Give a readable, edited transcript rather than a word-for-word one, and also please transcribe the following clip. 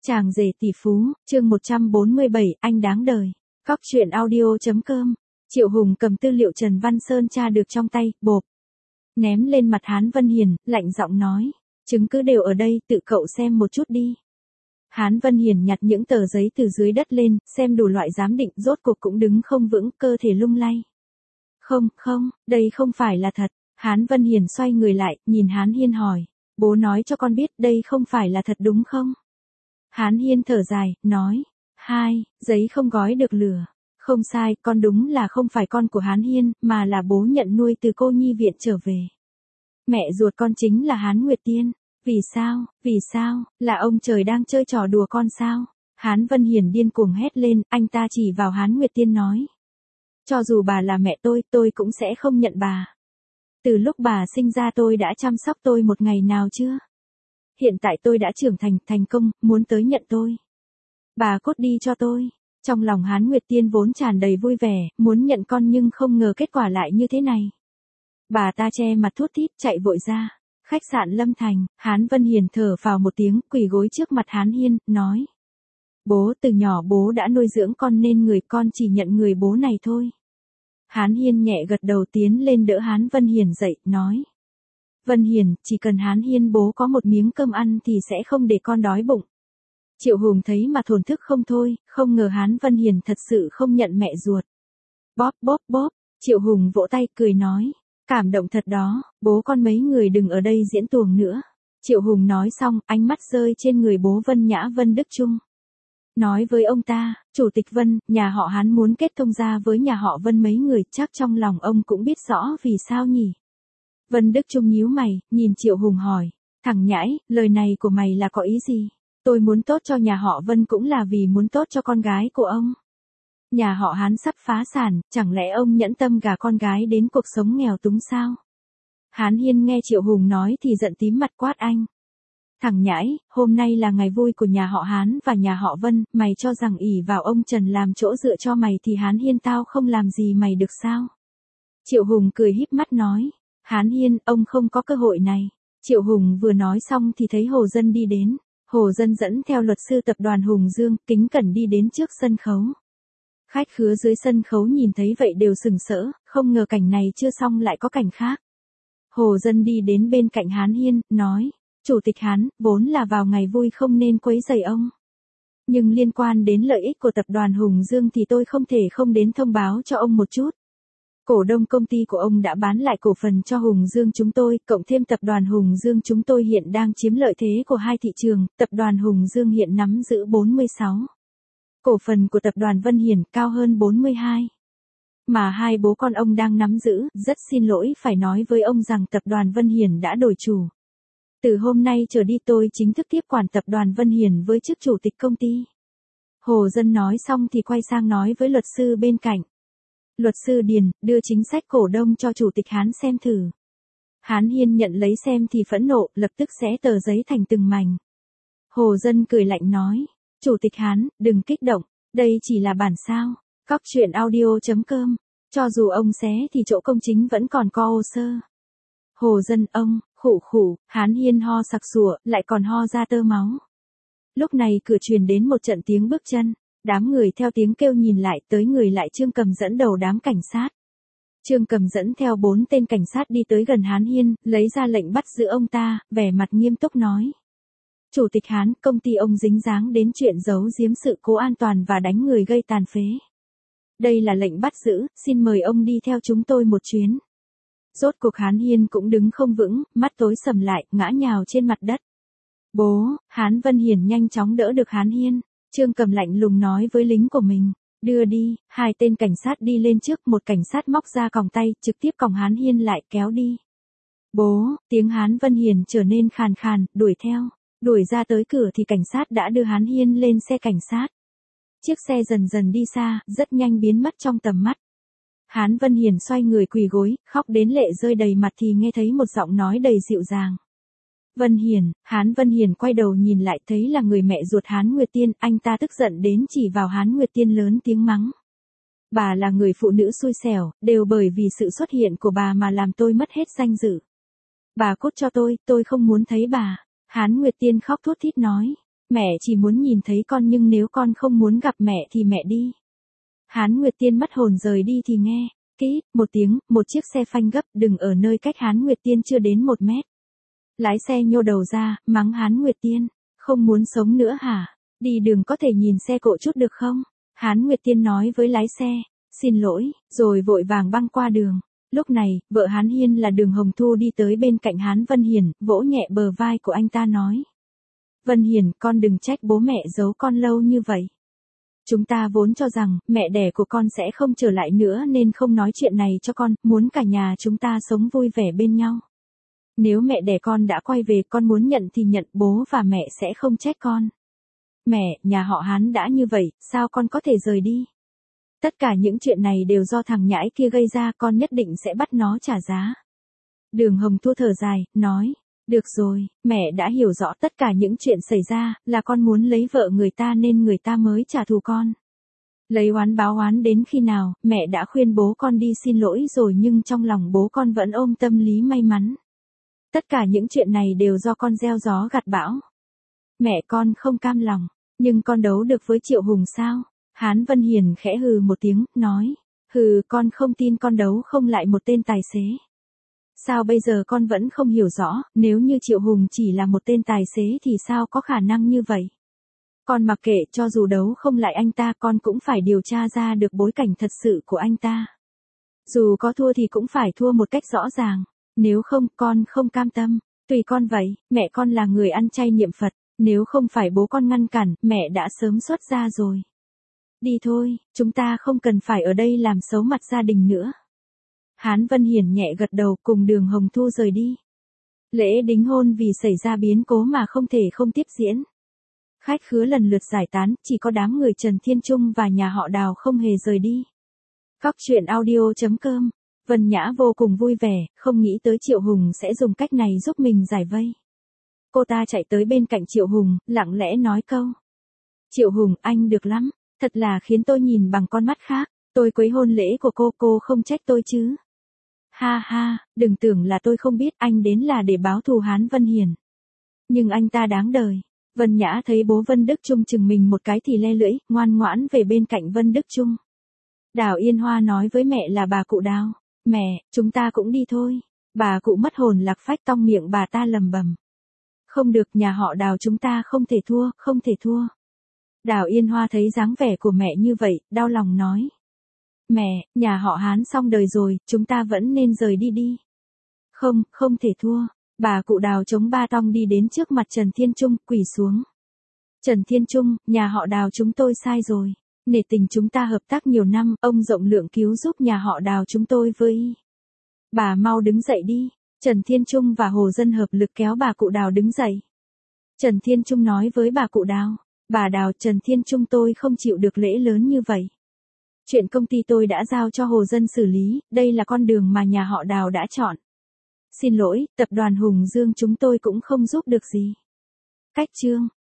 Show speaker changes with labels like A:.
A: Chàng rể tỷ phú, chương 147, anh đáng đời. Cóc truyện audio.com. Triệu Hùng cầm tư liệu Trần Văn Sơn tra được trong tay, bộp. Ném lên mặt Hán Vân Hiền, lạnh giọng nói. Chứng cứ đều ở đây, tự cậu xem một chút đi. Hán Vân Hiền nhặt những tờ giấy từ dưới đất lên, xem đủ loại giám định, rốt cuộc cũng đứng không vững, cơ thể lung lay. Không, đây không phải là thật. Hán Vân Hiền xoay người lại, nhìn Hán Hiên hỏi. Bố nói cho con biết đây không phải là thật đúng không? Hán Hiên thở dài, nói. Giấy không gói được lửa. Không sai, con đúng là không phải con của Hán Hiên, mà là bố nhận nuôi từ cô nhi viện trở về. Mẹ ruột con chính là Hán Nguyệt Tiên. Vì sao, là ông trời đang chơi trò đùa con sao? Hán Vân Hiền điên cuồng hét lên, anh ta chỉ vào Hán Nguyệt Tiên nói. Cho dù bà là mẹ tôi cũng sẽ không nhận bà. Từ lúc bà sinh ra tôi đã chăm sóc tôi một ngày nào chưa? Hiện tại tôi đã trưởng thành công, muốn tới nhận tôi. Bà cút đi cho tôi. Trong lòng Hán Nguyệt Tiên vốn tràn đầy vui vẻ, muốn nhận con nhưng không ngờ kết quả lại như thế này. Bà ta che mặt thút thít chạy vội ra. Khách sạn Lâm Thành, Hán Vân Hiền thở phào một tiếng, quỳ gối trước mặt Hán Hiên, nói. Bố, từ nhỏ bố đã nuôi dưỡng con nên người con chỉ nhận người bố này thôi. Hán Hiên nhẹ gật đầu tiến lên đỡ Hán Vân Hiền dậy, nói. Vân Hiền, chỉ cần Hán Hiên bố có một miếng cơm ăn thì sẽ không để con đói bụng. Triệu Hùng thấy mà thổn thức không thôi, không ngờ Hán Vân Hiền thật sự không nhận mẹ ruột. Bóp, Triệu Hùng vỗ tay cười nói. Cảm động thật đó, bố con mấy người đừng ở đây diễn tuồng nữa. Triệu Hùng nói xong, ánh mắt rơi trên người bố Vân Nhã Vân Đức Trung. Nói với ông ta, Chủ tịch Vân, nhà họ Hán muốn kết thông gia với nhà họ Vân mấy người, chắc trong lòng ông cũng biết rõ vì sao nhỉ. Vân Đức Trung nhíu mày, nhìn Triệu Hùng hỏi, thằng nhãi, lời này của mày là có ý gì? Tôi muốn tốt cho nhà họ Vân cũng là vì muốn tốt cho con gái của ông. Nhà họ Hán sắp phá sản, chẳng lẽ ông nhẫn tâm gả con gái đến cuộc sống nghèo túng sao? Hán Hiên nghe Triệu Hùng nói thì giận tím mặt quát anh. Thằng nhãi, hôm nay là ngày vui của nhà họ Hán và nhà họ Vân, mày cho rằng ỷ vào ông Trần làm chỗ dựa cho mày thì Hán Hiên tao không làm gì mày được sao? Triệu Hùng cười híp mắt nói, Hán Hiên, ông không có cơ hội này. Triệu Hùng vừa nói xong thì thấy Hồ Dân đi đến. Hồ Dân dẫn theo luật sư tập đoàn Hùng Dương, kính cẩn đi đến trước sân khấu. Khách khứa dưới sân khấu nhìn thấy vậy đều sừng sỡ, không ngờ cảnh này chưa xong lại có cảnh khác. Hồ Dân đi đến bên cạnh Hán Hiên, nói, Chủ tịch Hán, vốn là vào ngày vui không nên quấy rầy ông. Nhưng liên quan đến lợi ích của tập đoàn Hùng Dương thì tôi không thể không đến thông báo cho ông một chút. Cổ đông công ty của ông đã bán lại cổ phần cho Hùng Dương chúng tôi, cộng thêm tập đoàn Hùng Dương chúng tôi hiện đang chiếm lợi thế của hai thị trường, tập đoàn Hùng Dương hiện nắm giữ 46. Cổ phần của tập đoàn Vân Hiền cao hơn 42. Mà hai bố con ông đang nắm giữ, rất xin lỗi phải nói với ông rằng tập đoàn Vân Hiền đã đổi chủ. Từ hôm nay trở đi tôi chính thức tiếp quản tập đoàn Vân Hiền với chức chủ tịch công ty. Hồ Dân nói xong thì quay sang nói với luật sư bên cạnh. Luật sư Điền, đưa chính sách cổ đông cho Chủ tịch Hán xem thử. Hán Hiên nhận lấy xem thì phẫn nộ, lập tức xé tờ giấy thành từng mảnh. Hồ Dân cười lạnh nói, Chủ tịch Hán, đừng kích động, đây chỉ là bản sao. Cóc truyện audio.com, cho dù ông xé thì chỗ công chính vẫn còn có hồ sơ. Hồ Dân ông, khụ, Hán Hiên ho sặc sụa, lại còn ho ra tơ máu. Lúc này cửa truyền đến một trận tiếng bước chân. Đám người theo tiếng kêu nhìn lại, tới người lại Trương Cầm dẫn đầu đám cảnh sát. Trương Cầm dẫn theo 4 tên cảnh sát đi tới gần Hán Hiên, lấy ra lệnh bắt giữ ông ta, vẻ mặt nghiêm túc nói. Chủ tịch Hán, công ty ông dính dáng đến chuyện giấu giếm sự cố an toàn và đánh người gây tàn phế. Đây là lệnh bắt giữ, xin mời ông đi theo chúng tôi một chuyến. Rốt cuộc Hán Hiên cũng đứng không vững, mắt tối sầm lại, ngã nhào trên mặt đất. Bố, Hán Vân Hiền nhanh chóng đỡ được Hán Hiên. Trương Cầm lạnh lùng nói với lính của mình, đưa đi, 2 tên cảnh sát đi lên trước, một cảnh sát móc ra còng tay, trực tiếp còng Hán Hiên lại kéo đi. Bố, tiếng Hán Vân Hiền trở nên khàn, đuổi theo, đuổi ra tới cửa thì cảnh sát đã đưa Hán Hiên lên xe cảnh sát. Chiếc xe dần dần đi xa, rất nhanh biến mất trong tầm mắt. Hán Vân Hiền xoay người quỳ gối, khóc đến lệ rơi đầy mặt thì nghe thấy một giọng nói đầy dịu dàng. Vân Hiền, Hán Vân Hiền quay đầu nhìn lại thấy là người mẹ ruột Hán Nguyệt Tiên, anh ta tức giận đến chỉ vào Hán Nguyệt Tiên lớn tiếng mắng. Bà là người phụ nữ xui xẻo, đều bởi vì sự xuất hiện của bà mà làm tôi mất hết danh dự. Bà cút cho tôi không muốn thấy bà. Hán Nguyệt Tiên khóc thút thít nói. Mẹ chỉ muốn nhìn thấy con nhưng nếu con không muốn gặp mẹ thì mẹ đi. Hán Nguyệt Tiên mất hồn rời đi thì nghe, kỹ, một tiếng, một chiếc xe phanh gấp đừng ở nơi cách Hán Nguyệt Tiên chưa đến 1 mét. Lái xe nhô đầu ra, mắng Hán Nguyệt Tiên, không muốn sống nữa hả? Đi đường có thể nhìn xe cộ chút được không? Hán Nguyệt Tiên nói với lái xe, xin lỗi, rồi vội vàng băng qua đường. Lúc này, vợ Hán Hiên là Đường Hồng Thu đi tới bên cạnh Hán Vân Hiền, vỗ nhẹ bờ vai của anh ta nói. Vân Hiền, con đừng trách bố mẹ giấu con lâu như vậy. Chúng ta vốn cho rằng, mẹ đẻ của con sẽ không trở lại nữa nên không nói chuyện này cho con, muốn cả nhà chúng ta sống vui vẻ bên nhau. Nếu mẹ đẻ con đã quay về con muốn nhận thì nhận, bố và mẹ sẽ không trách con. Mẹ, nhà họ Hán đã như vậy, sao con có thể rời đi? Tất cả những chuyện này đều do thằng nhãi kia gây ra, con nhất định sẽ bắt nó trả giá. Đường Hồng Thu thở dài, nói, được rồi, mẹ đã hiểu rõ tất cả những chuyện xảy ra, là con muốn lấy vợ người ta nên người ta mới trả thù con. Lấy oán báo oán đến khi nào, mẹ đã khuyên bố con đi xin lỗi rồi nhưng trong lòng bố con vẫn ôm tâm lý may mắn. Tất cả những chuyện này đều do con gieo gió gặt bão. Mẹ con không cam lòng, nhưng con đấu được với Triệu Hùng sao? Hán Vân Hiền khẽ hừ một tiếng, nói, hừ, con không tin con đấu không lại một tên tài xế. Sao bây giờ con vẫn không hiểu rõ, nếu như Triệu Hùng chỉ là một tên tài xế thì sao có khả năng như vậy? Con mặc kệ, cho dù đấu không lại anh ta con cũng phải điều tra ra được bối cảnh thật sự của anh ta. Dù có thua thì cũng phải thua một cách rõ ràng, nếu không con không cam tâm, tùy con vậy, mẹ con là người ăn chay niệm Phật, nếu không phải bố con ngăn cản, mẹ đã sớm xuất gia rồi. Đi thôi, chúng ta không cần phải ở đây làm xấu mặt gia đình nữa. Hán Vân Hiển nhẹ gật đầu cùng Đường Hồng Thu rời đi. Lễ đính hôn vì xảy ra biến cố mà không thể không tiếp diễn. Khách khứa lần lượt giải tán, chỉ có đám người Trần Thiên Trung và nhà họ Đào không hề rời đi. Góc truyện audio.com, Vân Nhã vô cùng vui vẻ, không nghĩ tới Triệu Hùng sẽ dùng cách này giúp mình giải vây. Cô ta chạy tới bên cạnh Triệu Hùng, lặng lẽ nói câu. Triệu Hùng, anh được lắm, thật là khiến tôi nhìn bằng con mắt khác, tôi quấy hôn lễ của cô không trách tôi chứ. Ha ha, đừng tưởng là tôi không biết anh đến là để báo thù Hán Vân Hiền. Nhưng anh ta đáng đời. Vân Nhã thấy bố Vân Đức Trung chừng mình một cái thì le lưỡi, ngoan ngoãn về bên cạnh Vân Đức Trung. Đào Yên Hoa nói với mẹ là bà cụ Đào, mẹ, chúng ta cũng đi thôi. Bà cụ mất hồn lạc phách tong miệng bà ta lầm bầm. Không được, nhà họ Đào chúng ta không thể thua, không thể thua. Đào Yên Hoa thấy dáng vẻ của mẹ như vậy, đau lòng nói. Mẹ, nhà họ Hán xong đời rồi, chúng ta vẫn nên rời đi đi. Không, không thể thua. Bà cụ Đào chống ba tong đi đến trước mặt Trần Thiên Trung, quỳ xuống. Trần Thiên Trung, nhà họ Đào chúng tôi sai rồi. Nể tình chúng ta hợp tác nhiều năm, ông rộng lượng cứu giúp nhà họ Đào chúng tôi với. Bà mau đứng dậy đi. Trần Thiên Trung và Hồ Dân hợp lực kéo bà cụ Đào đứng dậy. Trần Thiên Trung nói với bà cụ Đào, bà Đào, Trần Thiên Trung tôi không chịu được lễ lớn như vậy. Chuyện công ty tôi đã giao cho Hồ Dân xử lý, đây là con đường mà nhà họ Đào đã chọn. Xin lỗi, tập đoàn Hùng Dương chúng tôi cũng không giúp được gì. Cách chương.